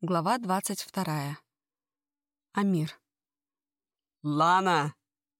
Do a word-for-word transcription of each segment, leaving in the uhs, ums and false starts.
Глава двадцать вторая. Амир. «Лана!»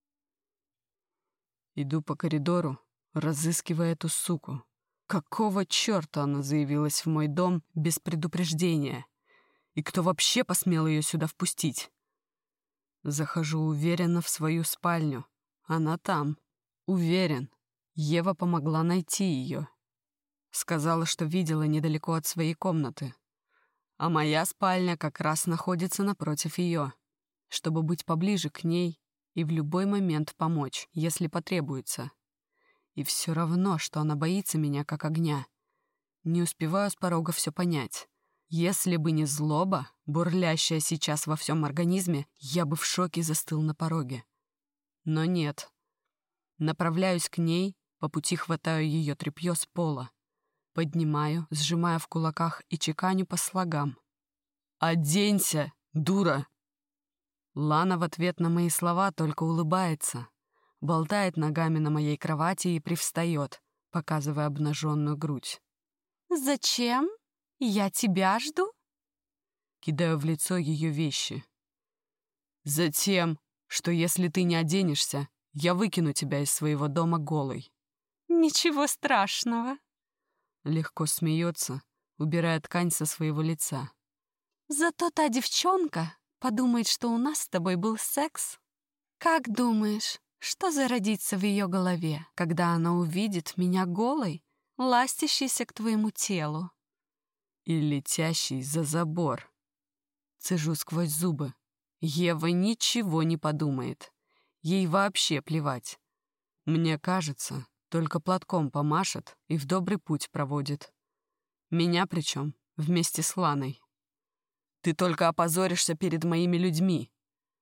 Иду по коридору, разыскивая эту суку. Какого черта она заявилась в мой дом без предупреждения? И кто вообще посмел ее сюда впустить? Захожу уверенно в свою спальню. Она там. Уверен. Ева помогла найти ее. Сказала, что видела недалеко от своей комнаты. А моя спальня как раз находится напротив ее, чтобы быть поближе к ней и в любой момент помочь, если потребуется. И все равно, что она боится меня как огня. Не успеваю с порога все понять. Если бы не злоба, бурлящая сейчас во всем организме, я бы в шоке застыл на пороге. Но нет. Направляюсь к ней, по пути хватаю ее тряпье с пола. Поднимаю, сжимая в кулаках и чеканю по слогам. «Оденься, дура!» Лана в ответ на мои слова только улыбается, болтает ногами на моей кровати и привстает, показывая обнаженную грудь. «Зачем? Я тебя жду?» Кидаю в лицо ее вещи. «Затем, что если ты не оденешься, я выкину тебя из своего дома голой». «Ничего страшного». Легко смеется, убирая ткань со своего лица. «Зато та девчонка подумает, что у нас с тобой был секс. Как думаешь, что зародится в ее голове, когда она увидит меня голой, ластящейся к твоему телу?» И летящий за забор. Цежу сквозь зубы. Ева ничего не подумает. Ей вообще плевать. Мне кажется, только платком помашет и в добрый путь проводит. Меня причем вместе с Ланой. Ты только опозоришься перед моими людьми.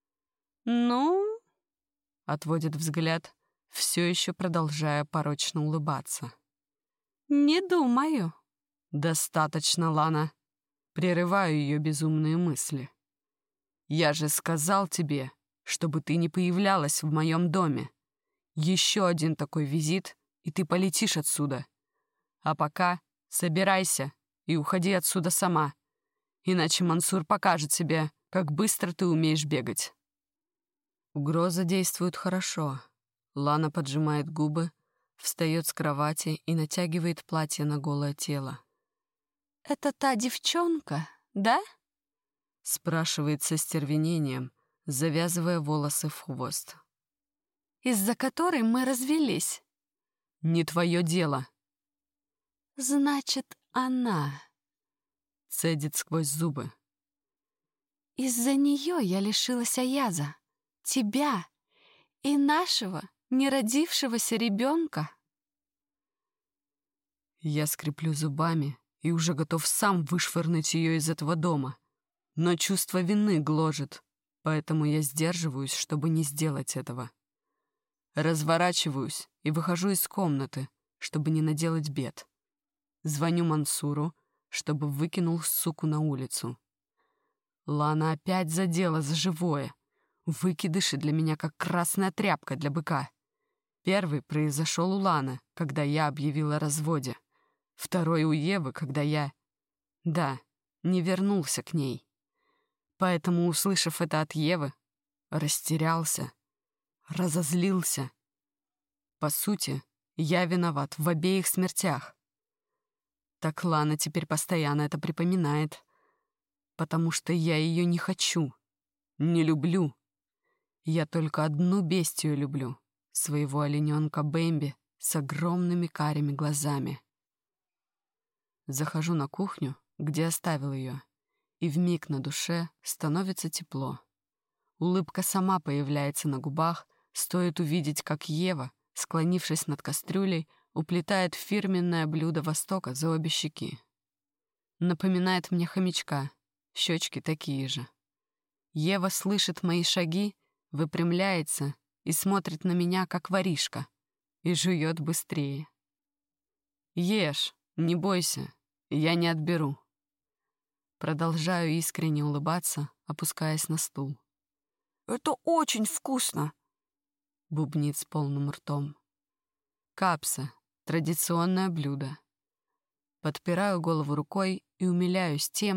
«Ну?» — отводит взгляд, все еще продолжая порочно улыбаться. «Не думаю». «Достаточно, Лана». Прерываю ее безумные мысли. «Я же сказал тебе, чтобы ты не появлялась в моем доме. Еще один такой визит, и ты полетишь отсюда. А пока собирайся и уходи отсюда сама, иначе Мансур покажет тебе, как быстро ты умеешь бегать». Угроза действует хорошо. Лана поджимает губы, встает с кровати и натягивает платье на голое тело. «Это та девчонка, да?» — спрашивает со стервенением, завязывая волосы в хвост. «Из-за которой мы развелись?» «Не твое дело». «Значит, она...» — цедит сквозь зубы. «Из-за нее я лишилась Аяза, тебя и нашего неродившегося ребенка». Я скреплю зубами и уже готов сам вышвырнуть ее из этого дома. Но чувство вины гложет, поэтому я сдерживаюсь, чтобы не сделать этого. Разворачиваюсь и выхожу из комнаты, чтобы не наделать бед. Звоню Мансуру, чтобы выкинул суку на улицу. Лана опять задела за живое. Выкидыши для меня как красная тряпка для быка. Первый произошел у Ланы, когда я объявила о разводе. Второй у Евы, когда я... Да, не вернулся к ней. Поэтому, услышав это от Евы, растерялся, разозлился. По сути, я виноват в обеих смертях. Так Лана теперь постоянно это припоминает, потому что я ее не хочу, не люблю. Я только одну бестию люблю, своего олененка Бэмби с огромными карими глазами. Захожу на кухню, где оставил ее, и вмиг на душе становится тепло. Улыбка сама появляется на губах, стоит увидеть, как Ева, склонившись над кастрюлей, уплетает фирменное блюдо Востока за обе щеки. Напоминает мне хомячка, щечки такие же. Ева слышит мои шаги, выпрямляется и смотрит на меня, как воришка, и жует быстрее. «Ешь, не бойся, я не отберу». Продолжаю искренне улыбаться, опускаясь на стул. «Это очень вкусно!» — бубнит с полным ртом. Капса — традиционное блюдо. Подпираю голову рукой и умиляюсь тем,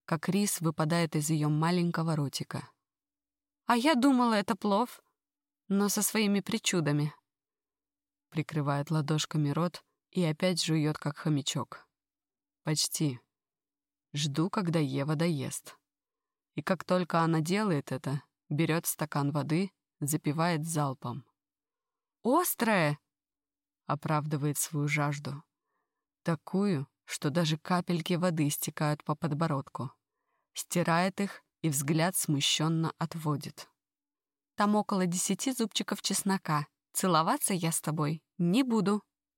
как рис выпадает из ее маленького ротика. «А я думала, это плов, но со своими причудами». Прикрывает ладошками рот и опять жует, как хомячок. Почти. Жду, когда Ева доест. И как только она делает это, берет стакан воды, запивает залпом. «Острое!» — оправдывает свою жажду. Такую, что даже капельки воды стекают по подбородку. Стирает их и взгляд смущенно отводит. «Там около десяти зубчиков чеснока. Целоваться я с тобой не буду».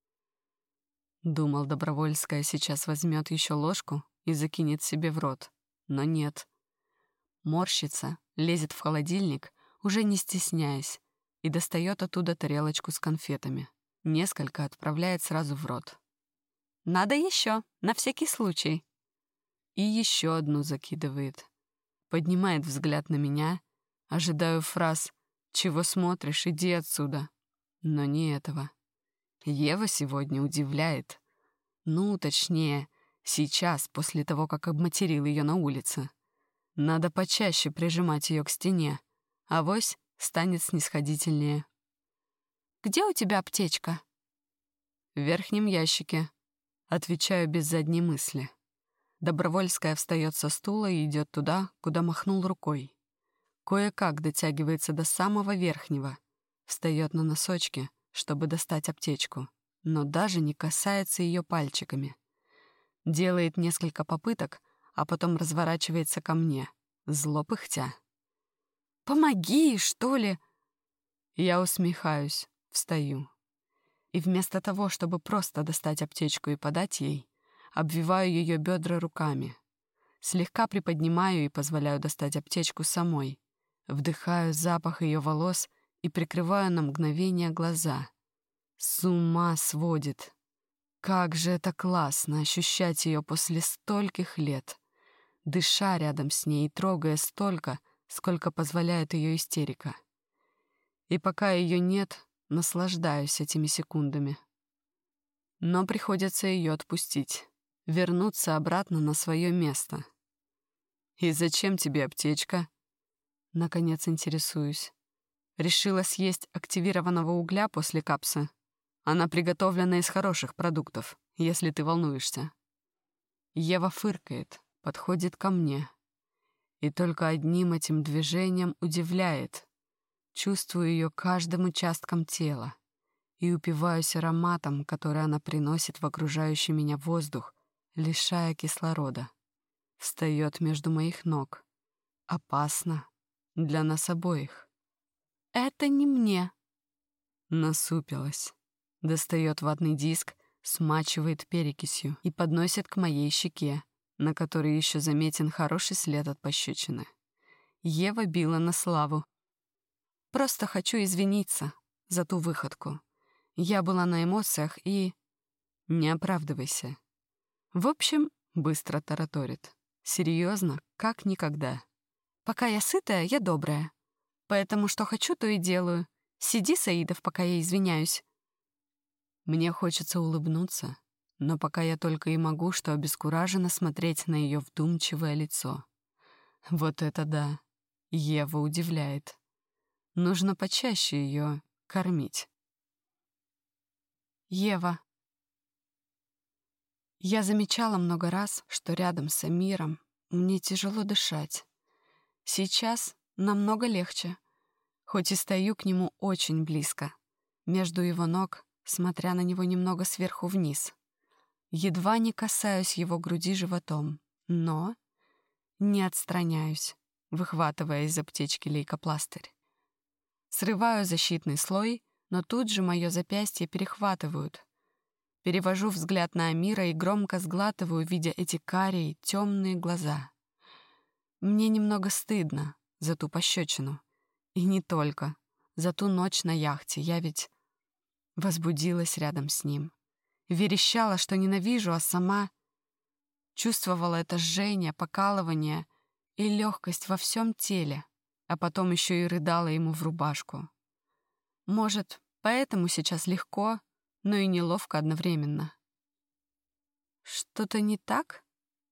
Думал, Добровольская сейчас возьмет еще ложку и закинет себе в рот. Но нет. Морщится, лезет в холодильник, уже не стесняясь, и достает оттуда тарелочку с конфетами. Несколько отправляет сразу в рот. «Надо еще, на всякий случай». И еще одну закидывает. Поднимает взгляд на меня, ожидаю фраз «Чего смотришь? Иди отсюда». Но не этого. Ева сегодня удивляет. Ну, точнее, сейчас, после того, как обматерил ее на улице. Надо почаще прижимать ее к стене, авось станет снисходительнее. «Где у тебя аптечка?» «В верхнем ящике», — отвечаю без задней мысли. Добровольская встает со стула и идет туда, куда махнул рукой. Кое-как дотягивается до самого верхнего, встает на носочки, чтобы достать аптечку, но даже не касается ее пальчиками. Делает несколько попыток, а потом разворачивается ко мне, зло пыхтя. «Помоги, что ли?» Я усмехаюсь, встаю. И вместо того, чтобы просто достать аптечку и подать ей, обвиваю ее бедра руками. Слегка приподнимаю и позволяю достать аптечку самой. Вдыхаю запах ее волос и прикрываю на мгновение глаза. С ума сводит. Как же это классно ощущать ее после стольких лет, дыша рядом с ней и трогая столько, сколько позволяет ее истерика. И пока ее нет, наслаждаюсь этими секундами. Но приходится ее отпустить, вернуться обратно на свое место. «И зачем тебе аптечка?» Наконец интересуюсь. Решила съесть активированного угля после капсы. Она приготовлена из хороших продуктов, если ты волнуешься. Ева фыркает, подходит ко мне. И только одним этим движением удивляет. Чувствую ее каждым участком тела и упиваюсь ароматом, который она приносит в окружающий меня воздух, лишая кислорода. Встает между моих ног. Опасно. Для нас обоих. «Это не мне». Насупилась. Достает ватный диск, смачивает перекисью и подносит к моей щеке, на которой еще заметен хороший след от пощечины. Ева била на славу. «Просто хочу извиниться за ту выходку. Я была на эмоциях и...» «Не оправдывайся». В общем, быстро тараторит. Серьезно, как никогда. «Пока я сытая, я добрая. Поэтому что хочу, то и делаю. Сиди, Саидов, пока я извиняюсь». Мне хочется улыбнуться, но пока я только и могу, что обескураженно смотреть на ее вдумчивое лицо. Вот это да. Ева удивляет. Нужно почаще ее кормить. Ева. Я замечала много раз, что рядом с Амиром мне тяжело дышать. Сейчас намного легче, хоть и стою к нему очень близко, между его ног, смотря на него немного сверху вниз. Едва не касаюсь его груди животом, но не отстраняюсь, выхватывая из аптечки лейкопластырь. Срываю защитный слой, но тут же мое запястье перехватывают. Перевожу взгляд на Амира и громко сглатываю, видя эти карие, темные глаза. Мне немного стыдно за ту пощечину. И не только. За ту ночь на яхте. Я ведь возбудилась рядом с ним. Верещала, что ненавижу, а сама чувствовала это жжение, покалывание и легкость во всем теле, а потом еще и рыдала ему в рубашку. Может, поэтому сейчас легко, но и неловко одновременно. «Что-то не так?»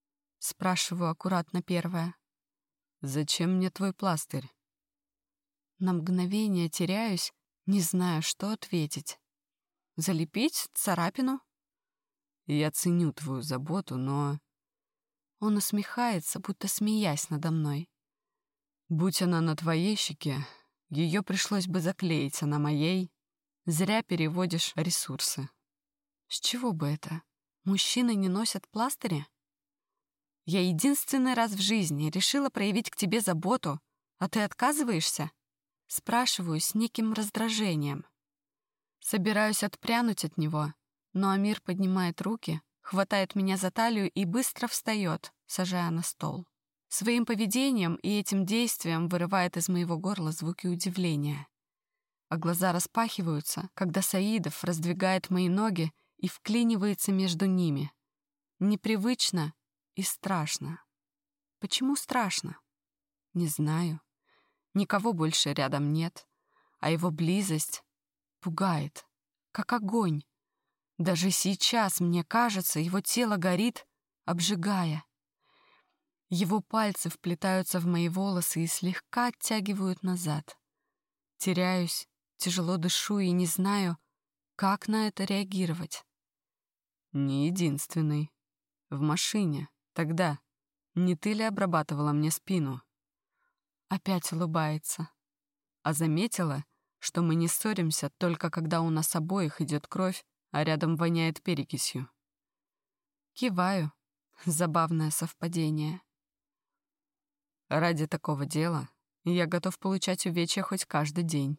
Спрашиваю аккуратно первое. «Зачем мне твой пластырь?» На мгновение теряюсь, не знаю, что ответить. Залепить царапину? «Я ценю твою заботу, но...» Он усмехается, будто смеясь надо мной. «Будь она на твоей щеке, ее пришлось бы заклеить, а на моей зря переводишь ресурсы». С чего бы это? Мужчины не носят пластыри? Я единственный раз в жизни решила проявить к тебе заботу, а ты отказываешься? Спрашиваю с неким раздражением. Собираюсь отпрянуть от него, но Амир поднимает руки, хватает меня за талию и быстро встает, сажая на стол. Своим поведением и этим действием вырывает из моего горла звуки удивления. А глаза распахиваются, когда Саидов раздвигает мои ноги и вклинивается между ними. Непривычно и страшно. Почему страшно? Не знаю. Никого больше рядом нет, а его близость пугает, как огонь. Даже сейчас, мне кажется, его тело горит, обжигая. Его пальцы вплетаются в мои волосы и слегка оттягивают назад. Теряюсь, тяжело дышу и не знаю, как на это реагировать. «Не единственный. В машине. Тогда. Не ты ли обрабатывала мне спину?» Опять улыбается. «А заметила, что мы не ссоримся только когда у нас обоих идет кровь, а рядом воняет перекисью?» Киваю. Забавное совпадение. «Ради такого дела я готов получать увечья хоть каждый день».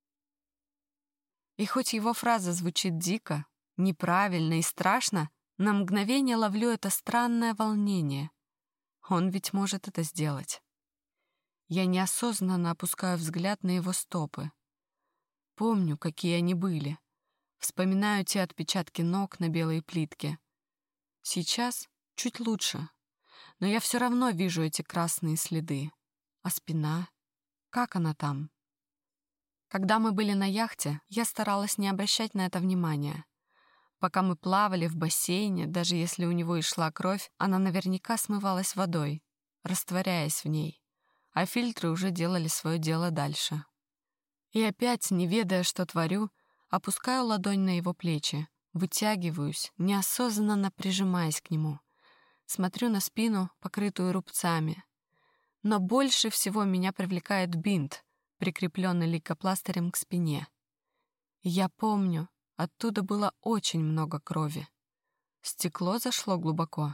И хоть его фраза звучит дико, неправильно и страшно, на мгновение ловлю это странное волнение. Он ведь может это сделать. Я неосознанно опускаю взгляд на его стопы. Помню, какие они были. Вспоминаю те отпечатки ног на белой плитке. Сейчас чуть лучше, но я все равно вижу эти красные следы. А спина? Как она там? Когда мы были на яхте, я старалась не обращать на это внимания. Пока мы плавали в бассейне, даже если у него и шла кровь, она наверняка смывалась водой, растворяясь в ней, а фильтры уже делали свое дело дальше. И опять, не ведая, что творю, опускаю ладонь на его плечи, вытягиваюсь, неосознанно прижимаясь к нему. Смотрю на спину, покрытую рубцами. Но больше всего меня привлекает бинт, прикрепленный лейкопластырем к спине. Я помню, оттуда было очень много крови. Стекло зашло глубоко.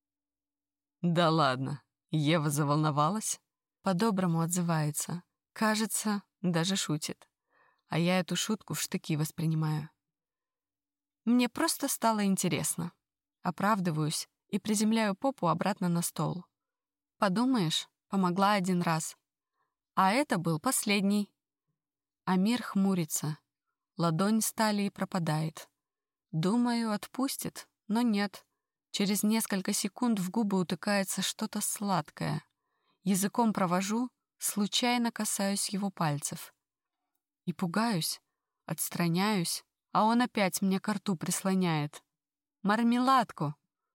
«Да ладно, Ева заволновалась?» По-доброму отзывается. Кажется, даже шутит. А я эту шутку в штыки воспринимаю. Мне просто стало интересно. Оправдываюсь и приземляю попу обратно на стол. Подумаешь, помогла один раз. А это был последний. Амир хмурится. Ладонь с талии пропадает. Думаю, отпустит, но нет. Через несколько секунд в губы утыкается что-то сладкое. Языком провожу, случайно касаюсь его пальцев. И пугаюсь, отстраняюсь, а он опять мне ко рту прислоняет. Мармеладку.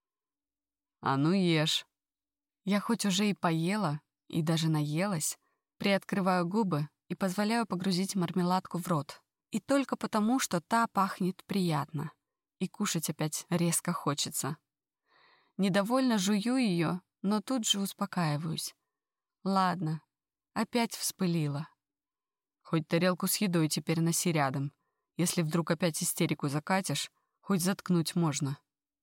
«А ну ешь». Я хоть уже и поела, и даже наелась, приоткрываю губы и позволяю погрузить мармеладку в рот. И только потому, что та пахнет приятно. И кушать опять резко хочется. Недовольно жую ее, но тут же успокаиваюсь. Ладно, опять вспылила. «Хоть тарелку с едой теперь носи рядом. Если вдруг опять истерику закатишь, хоть заткнуть можно».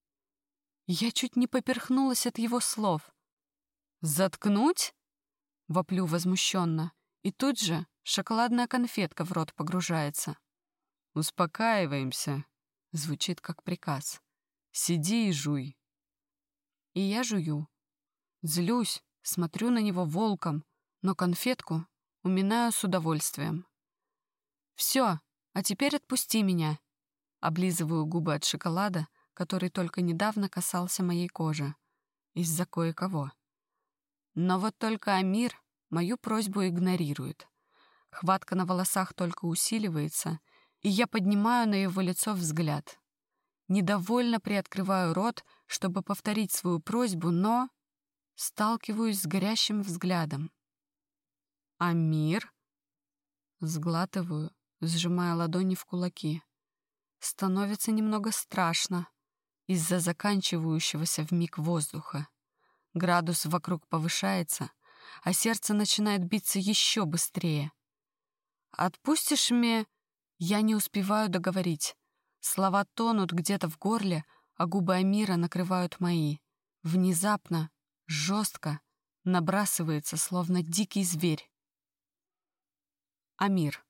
Я чуть не поперхнулась от его слов. «Заткнуть?» — воплю возмущенно. И тут же шоколадная конфетка в рот погружается. «Успокаиваемся», — звучит как приказ. «Сиди и жуй». И я жую. Злюсь, смотрю на него волком, но конфетку уминаю с удовольствием. «Все, а теперь отпусти меня». Облизываю губы от шоколада, который только недавно касался моей кожи. Из-за кое-кого. Но вот только Амир мою просьбу игнорирует. Хватка на волосах только усиливается, и я поднимаю на его лицо взгляд. Недовольно приоткрываю рот, чтобы повторить свою просьбу, но Сталкиваюсь с горящим взглядом. «Амир?» Сглатываю, сжимая ладони в кулаки. Становится немного страшно из-за заканчивающегося вмиг воздуха. Градус вокруг повышается, а сердце начинает биться еще быстрее. «Отпустишь меня?» Я не успеваю договорить. Слова тонут где-то в горле, а губы Амира накрывают мои. Внезапно, жестко, набрасывается, словно дикий зверь. Амир.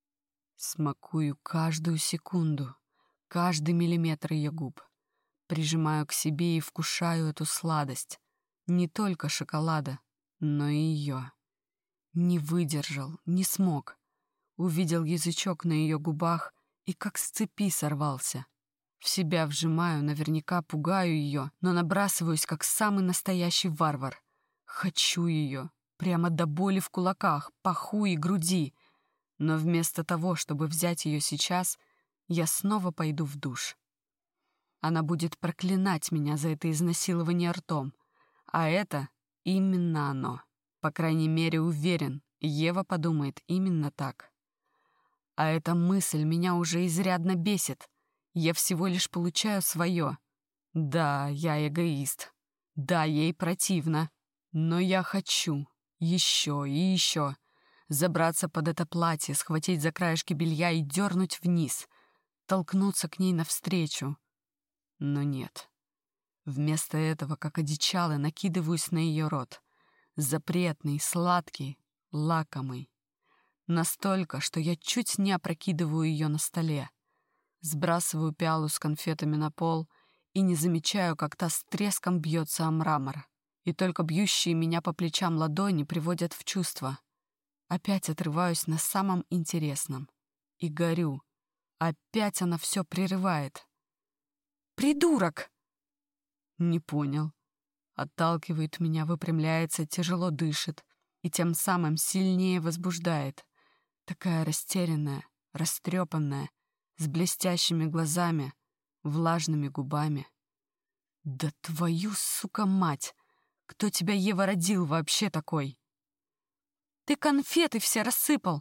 Смакую каждую секунду, каждый миллиметр ее губ. Прижимаю к себе и вкушаю эту сладость. Не только шоколада, но и ее. Не выдержал, не смог. Увидел язычок на ее губах и как с цепи сорвался. В себя вжимаю, наверняка пугаю ее, но набрасываюсь, как самый настоящий варвар. Хочу ее, прямо до боли в кулаках, паху и груди. Но вместо того, чтобы взять ее сейчас, я снова пойду в душ. Она будет проклинать меня за это изнасилование ртом. А это именно оно. По крайней мере, уверен, Ева подумает именно так. А эта мысль меня уже изрядно бесит. Я всего лишь получаю свое. Да, я эгоист. Да, ей противно. Но я хочу. Еще и еще. Забраться под это платье, схватить за краешки белья и дернуть вниз. Толкнуться к ней навстречу. Но нет. Вместо этого, как одичалый, накидываюсь на ее рот. Запретный, сладкий, лакомый. Настолько, что я чуть не опрокидываю ее на столе. Сбрасываю пиалу с конфетами на пол и не замечаю, как та с треском бьется о мрамор. И только бьющие меня по плечам ладони приводят в чувство. Опять отрываюсь на самом интересном. И горю. Опять она все прерывает. «Придурок!» Не понял. Отталкивает меня, выпрямляется, тяжело дышит и тем самым сильнее возбуждает. Такая растерянная, растрепанная, с блестящими глазами, влажными губами. «Да твою, сука, мать! Кто тебя, Ева, родил вообще такой?» «Ты конфеты все рассыпал!»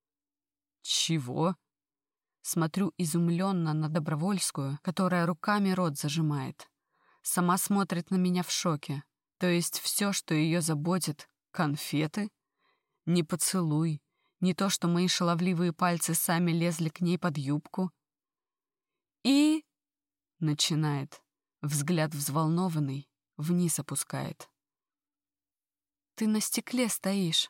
«Чего?» Смотрю изумленно на Добровольскую, которая руками рот зажимает. Сама смотрит на меня в шоке. То есть все, что ее заботит — конфеты? Не поцелуй, не то, что мои шаловливые пальцы сами лезли к ней под юбку. «И...» — начинает. Взгляд взволнованный, вниз опускает. «Ты на стекле стоишь».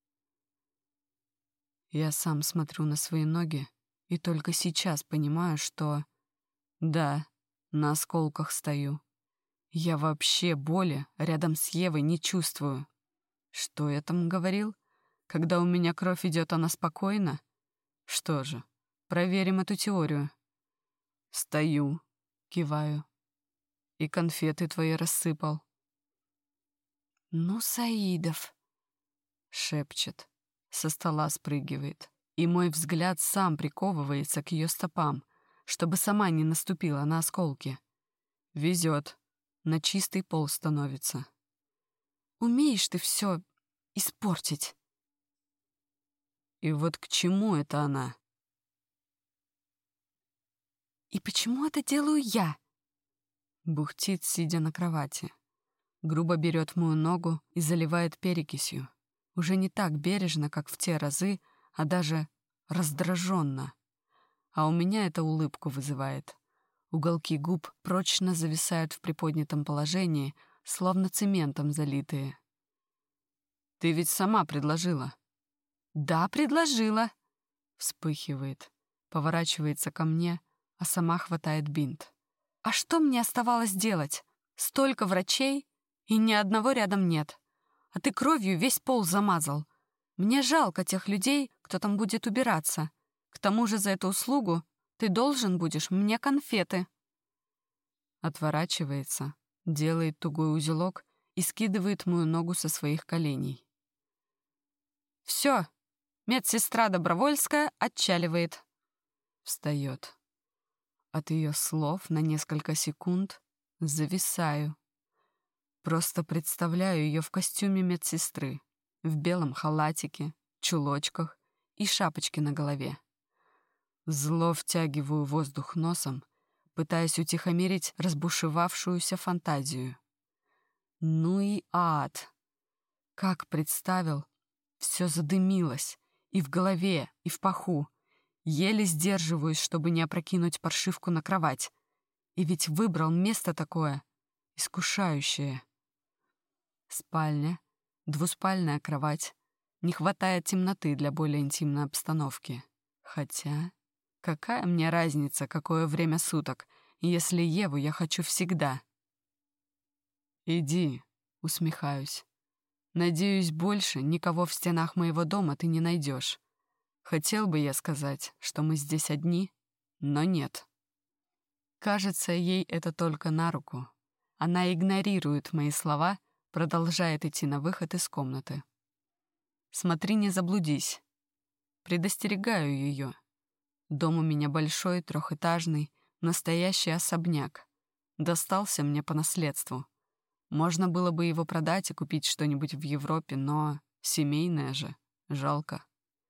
Я сам смотрю на свои ноги и только сейчас понимаю, что... Да, на осколках стою. Я вообще боли рядом с Евой не чувствую. Что я там говорил? Когда у меня кровь идет, она спокойна? Что же, проверим эту теорию. Стою, киваю. И конфеты твои рассыпал. «Ну, Саидов», — шепчет, со стола спрыгивает. И мой взгляд сам приковывается к ее стопам, чтобы сама не наступила на осколки. Везет, на чистый пол становится. «Умеешь ты все испортить». И вот к чему это она? «И почему это делаю я?» Бухтит, сидя на кровати. Грубо берет мою ногу и заливает перекисью. Уже не так бережно, как в те разы, а даже раздраженно. А у меня это улыбку вызывает. Уголки губ прочно зависают в приподнятом положении, словно цементом залитые. «Ты ведь сама предложила». «Да, предложила», — вспыхивает, поворачивается ко мне, а сама хватает бинт. «А что мне оставалось делать? Столько врачей, и ни одного рядом нет. А ты кровью весь пол замазал. Мне жалко тех людей, кто там будет убираться. К тому же за эту услугу ты должен будешь мне конфеты». Отворачивается, делает тугой узелок и скидывает мою ногу со своих коленей. «Все, медсестра Добровольская отчаливает». Встает. От ее слов на несколько секунд зависаю. Просто представляю ее в костюме медсестры, в белом халатике, чулочках и шапочке на голове. Зло втягиваю воздух носом, пытаясь утихомирить разбушевавшуюся фантазию. Ну и ад! Как представил, все задымилось и в голове, и в паху. Еле сдерживаюсь, чтобы не опрокинуть паршивку на кровать. И ведь выбрал место такое, искушающее. Спальня, двуспальная кровать. Не хватает темноты для более интимной обстановки. Хотя, какая мне разница, какое время суток, если Еву я хочу всегда? «Иди», — усмехаюсь. «Надеюсь, больше никого в стенах моего дома ты не найдешь. Хотел бы я сказать, что мы здесь одни, но нет». Кажется, ей это только на руку. Она игнорирует мои слова, продолжает идти на выход из комнаты. «Смотри, не заблудись». Предостерегаю ее. Дом у меня большой, трехэтажный, настоящий особняк. Достался мне по наследству. Можно было бы его продать и купить что-нибудь в Европе, но семейное же, жалко.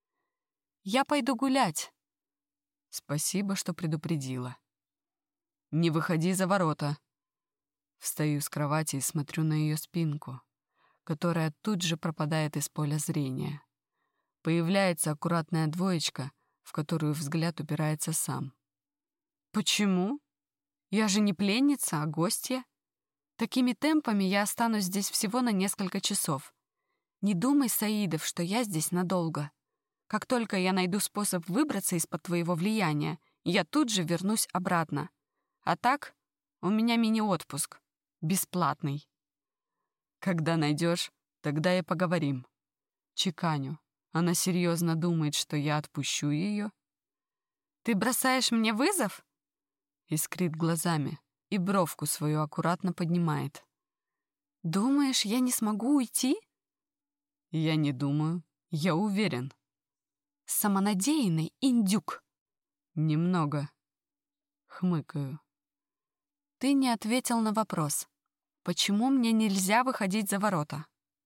«Я пойду гулять». Спасибо, что предупредила. «Не выходи за ворота». Встаю с кровати и смотрю на ее спинку, которая тут же пропадает из поля зрения. Появляется аккуратная двоечка, в которую взгляд упирается сам. «Почему? Я же не пленница, а гостья. Такими темпами я останусь здесь всего на несколько часов. Не думай, Саидов, что я здесь надолго. Как только я найду способ выбраться из-под твоего влияния, я тут же вернусь обратно. А так, у меня мини-отпуск. Бесплатный. Когда найдешь, тогда и поговорим». Чеканю. Она серьезно думает, что я отпущу ее? «Ты бросаешь мне вызов?» Искрит глазами и бровку свою аккуратно поднимает. «Думаешь, я не смогу уйти?» «Я не думаю. Я уверен». «Самонадеянный индюк». «Немного». Хмыкаю. «Ты не ответил на вопрос. Почему мне нельзя выходить за ворота?»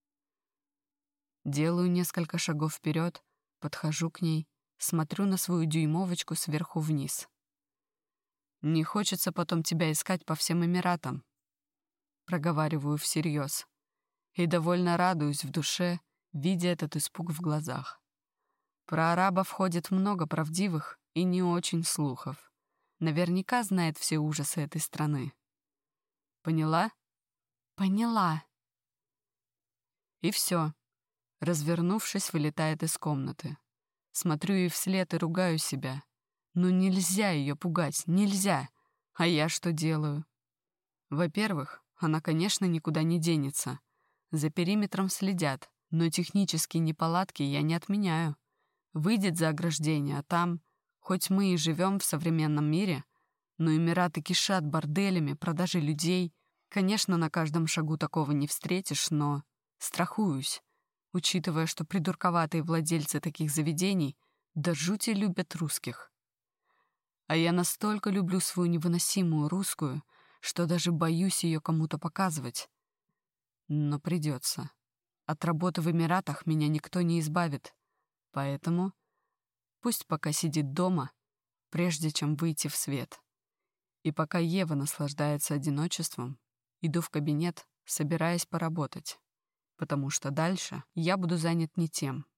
Делаю несколько шагов вперед, подхожу к ней, смотрю на свою дюймовочку сверху вниз. «Не хочется потом тебя искать по всем Эмиратам», — проговариваю всерьез. И довольно радуюсь в душе, видя этот испуг в глазах. Про арабов ходит много правдивых и не очень слухов. Наверняка знает все ужасы этой страны. Поняла? Поняла. И все. Развернувшись, вылетает из комнаты. Смотрю ей вслед и ругаю себя. Ну нельзя ее пугать, нельзя. А я что делаю? Во-первых, она, конечно, никуда не денется. За периметром следят, но технические неполадки я не отменяю. Выйдет за ограждение, а там, хоть мы и живем в современном мире, но Эмираты кишат борделями, продажей людей. Конечно, на каждом шагу такого не встретишь, но страхуюсь, учитывая, что придурковатые владельцы таких заведений до жути любят русских. А я настолько люблю свою невыносимую русскую, что даже боюсь ее кому-то показывать. Но придется. От работы в Эмиратах меня никто не избавит. Поэтому пусть пока сидит дома, прежде чем выйти в свет. И пока Ева наслаждается одиночеством, иду в кабинет, собираясь поработать. Потому что дальше я буду занят не тем.